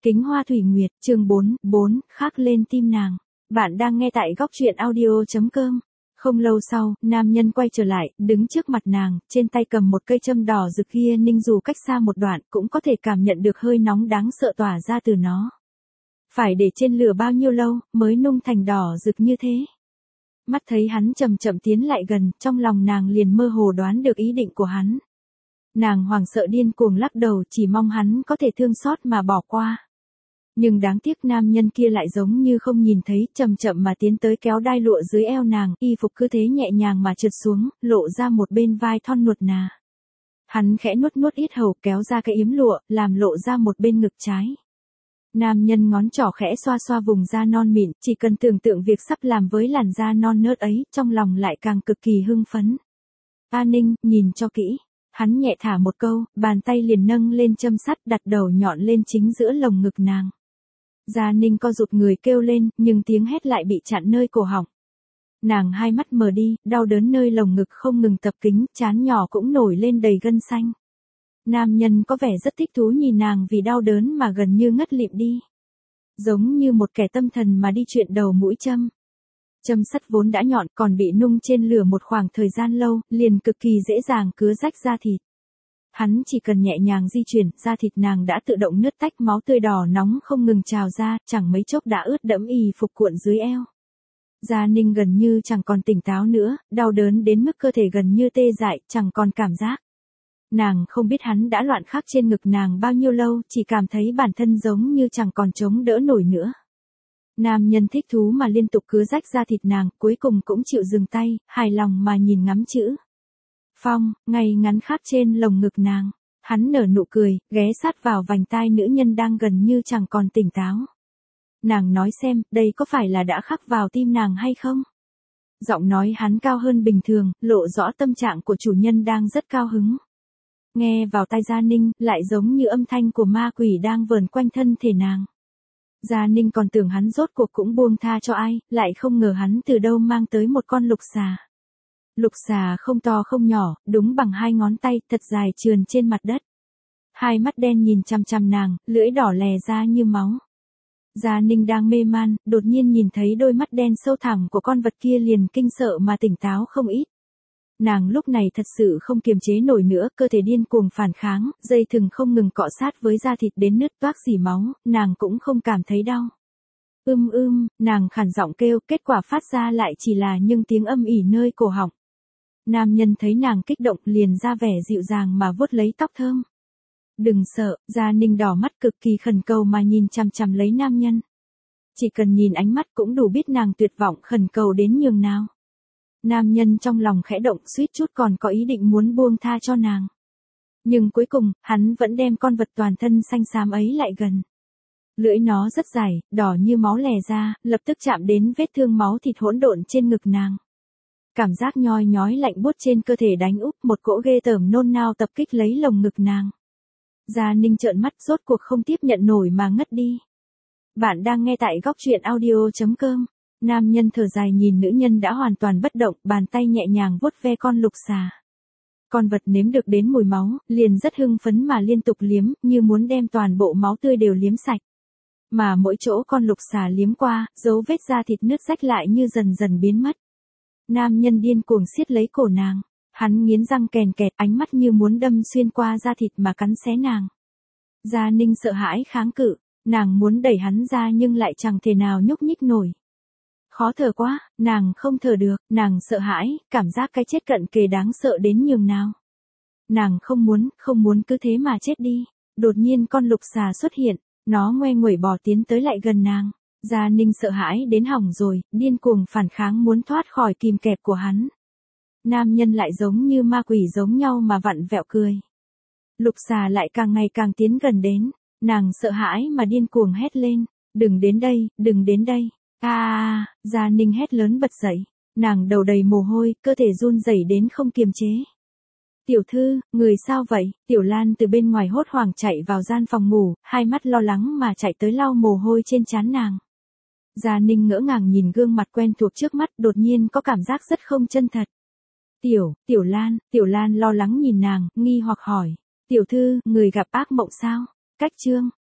Kính Hoa Thủy Nguyệt, chương 4, khắc lên tim nàng. Bạn đang nghe tại góc truyện audio.com. Không lâu sau, nam nhân quay trở lại, đứng trước mặt nàng, trên tay cầm một cây châm đỏ rực kia, ninh dù cách xa một đoạn cũng có thể cảm nhận được hơi nóng đáng sợ tỏa ra từ nó. Phải để trên lửa bao nhiêu lâu mới nung thành đỏ rực như thế? Mắt thấy hắn chậm chậm tiến lại gần, trong lòng nàng liền mơ hồ đoán được ý định của hắn. Nàng hoảng sợ điên cuồng lắc đầu, chỉ mong hắn có thể thương xót mà bỏ qua. Nhưng đáng tiếc nam nhân kia lại giống như không nhìn thấy, chậm chậm mà tiến tới kéo đai lụa dưới eo nàng, y phục cứ thế nhẹ nhàng mà trượt xuống, lộ ra một bên vai thon nuột nà. Hắn khẽ nuốt nuốt yết hầu, kéo ra cái yếm lụa, làm lộ ra một bên ngực trái. Nam nhân ngón trỏ khẽ xoa xoa vùng da non mịn, chỉ cần tưởng tượng việc sắp làm với làn da non nớt ấy, trong lòng lại càng cực kỳ hưng phấn. A Ninh, nhìn cho kỹ. Hắn nhẹ thả một câu, bàn tay liền nâng lên châm sắt, đặt đầu nhọn lên chính giữa lồng ngực nàng. Gia Ninh co rụt người kêu lên, nhưng tiếng hét lại bị chặn nơi cổ họng. Nàng hai mắt mờ đi, đau đớn nơi lồng ngực không ngừng tập kính, trán nhỏ cũng nổi lên đầy gân xanh. Nam nhân có vẻ rất thích thú nhìn nàng vì đau đớn mà gần như ngất lịm đi. Giống như một kẻ tâm thần mà đi chuyện đầu mũi châm. Châm sắt vốn đã nhọn, còn bị nung trên lửa một khoảng thời gian lâu, liền cực kỳ dễ dàng cứa rách da thịt. Hắn chỉ cần nhẹ nhàng di chuyển, da thịt nàng đã tự động nứt tách, máu tươi đỏ nóng không ngừng trào ra, chẳng mấy chốc đã ướt đẫm y phục cuộn dưới eo. Gia Ninh gần như chẳng còn tỉnh táo nữa, đau đớn đến mức cơ thể gần như tê dại, chẳng còn cảm giác. Nàng không biết hắn đã loạn khắc trên ngực nàng bao nhiêu lâu, chỉ cảm thấy bản thân giống như chẳng còn chống đỡ nổi nữa. Nam nhân thích thú mà liên tục cứa rách da thịt nàng, cuối cùng cũng chịu dừng tay, hài lòng mà nhìn ngắm chữ Phong, ngay ngắn khắc trên lồng ngực nàng. Hắn nở nụ cười, ghé sát vào vành tai nữ nhân đang gần như chẳng còn tỉnh táo. Nàng nói xem, đây có phải là đã khắc vào tim nàng hay không? Giọng nói hắn cao hơn bình thường, lộ rõ tâm trạng của chủ nhân đang rất cao hứng. Nghe vào tai Gia Ninh, lại giống như âm thanh của ma quỷ đang vờn quanh thân thể nàng. Gia Ninh còn tưởng hắn rốt cuộc cũng buông tha cho ai, lại không ngờ hắn từ đâu mang tới một con lục xà. Lục xà không to không nhỏ, đúng bằng 2 ngón tay, thật dài trườn trên mặt đất. Hai mắt đen nhìn chằm chằm nàng, lưỡi đỏ lè ra như máu. Gia Ninh đang mê man, đột nhiên nhìn thấy đôi mắt đen sâu thẳm của con vật kia liền kinh sợ mà tỉnh táo không ít. Nàng lúc này thật sự không kiềm chế nổi nữa, cơ thể điên cuồng phản kháng, dây thừng không ngừng cọ sát với da thịt đến nứt toác rỉ máu, nàng cũng không cảm thấy đau. Nàng khản giọng kêu, kết quả phát ra lại chỉ là những tiếng âm ỉ nơi cổ họng. Nam nhân thấy nàng kích động liền ra vẻ dịu dàng mà vuốt lấy tóc thơm. Đừng sợ, Gia Ninh đỏ mắt cực kỳ khẩn cầu mà nhìn chằm chằm lấy nam nhân. Chỉ cần nhìn ánh mắt cũng đủ biết nàng tuyệt vọng khẩn cầu đến nhường nào. Nam nhân trong lòng khẽ động, suýt chút còn có ý định muốn buông tha cho nàng. Nhưng cuối cùng, hắn vẫn đem con vật toàn thân xanh xám ấy lại gần. Lưỡi nó rất dài, đỏ như máu lè ra, lập tức chạm đến vết thương máu thịt hỗn độn trên ngực nàng. Cảm giác nhoi nhói lạnh buốt trên cơ thể đánh úp, một cỗ ghê tởm nôn nao tập kích lấy lồng ngực nàng. Gia Ninh trợn mắt, rốt cuộc không tiếp nhận nổi mà ngất đi. Bạn đang nghe tại góc truyện audio.com. Nam nhân thở dài nhìn nữ nhân đã hoàn toàn bất động, bàn tay nhẹ nhàng vuốt ve con lục xà. Con vật nếm được đến mùi máu, liền rất hưng phấn mà liên tục liếm, như muốn đem toàn bộ máu tươi đều liếm sạch. Mà mỗi chỗ con lục xà liếm qua, dấu vết da thịt nứt rách lại như dần dần biến mất. Nam nhân điên cuồng siết lấy cổ nàng. Hắn nghiến răng kèn kẹt, ánh mắt như muốn đâm xuyên qua da thịt mà cắn xé nàng. Gia Ninh sợ hãi kháng cự, nàng muốn đẩy hắn ra nhưng lại chẳng thể nào nhúc nhích nổi. Khó thở quá, nàng không thở được, nàng sợ hãi, cảm giác cái chết cận kề đáng sợ đến nhường nào. Nàng không muốn cứ thế mà chết đi. Đột nhiên con lục xà xuất hiện, nó ngoe nguẩy bò tiến tới lại gần nàng. Gia Ninh sợ hãi đến hỏng rồi, điên cuồng phản kháng muốn thoát khỏi kìm kẹp của hắn. Nam nhân lại giống như ma quỷ giống nhau mà vặn vẹo cười. Lục xà lại càng ngày càng tiến gần đến, nàng sợ hãi mà điên cuồng hét lên, đừng đến đây, đừng đến đây. Gia Ninh hét lớn bật dậy, nàng đầu đầy mồ hôi, cơ thể run rẩy đến không kiềm chế. Tiểu thư, người sao vậy? Tiểu Lan từ bên ngoài hốt hoảng chạy vào gian phòng ngủ, hai mắt lo lắng mà chạy tới lau mồ hôi trên trán nàng. Gia Ninh ngỡ ngàng nhìn gương mặt quen thuộc trước mắt, đột nhiên có cảm giác rất không chân thật. Tiểu Lan lo lắng nhìn nàng, nghi hoặc hỏi. Tiểu thư, người gặp ác mộng sao? Cách chương.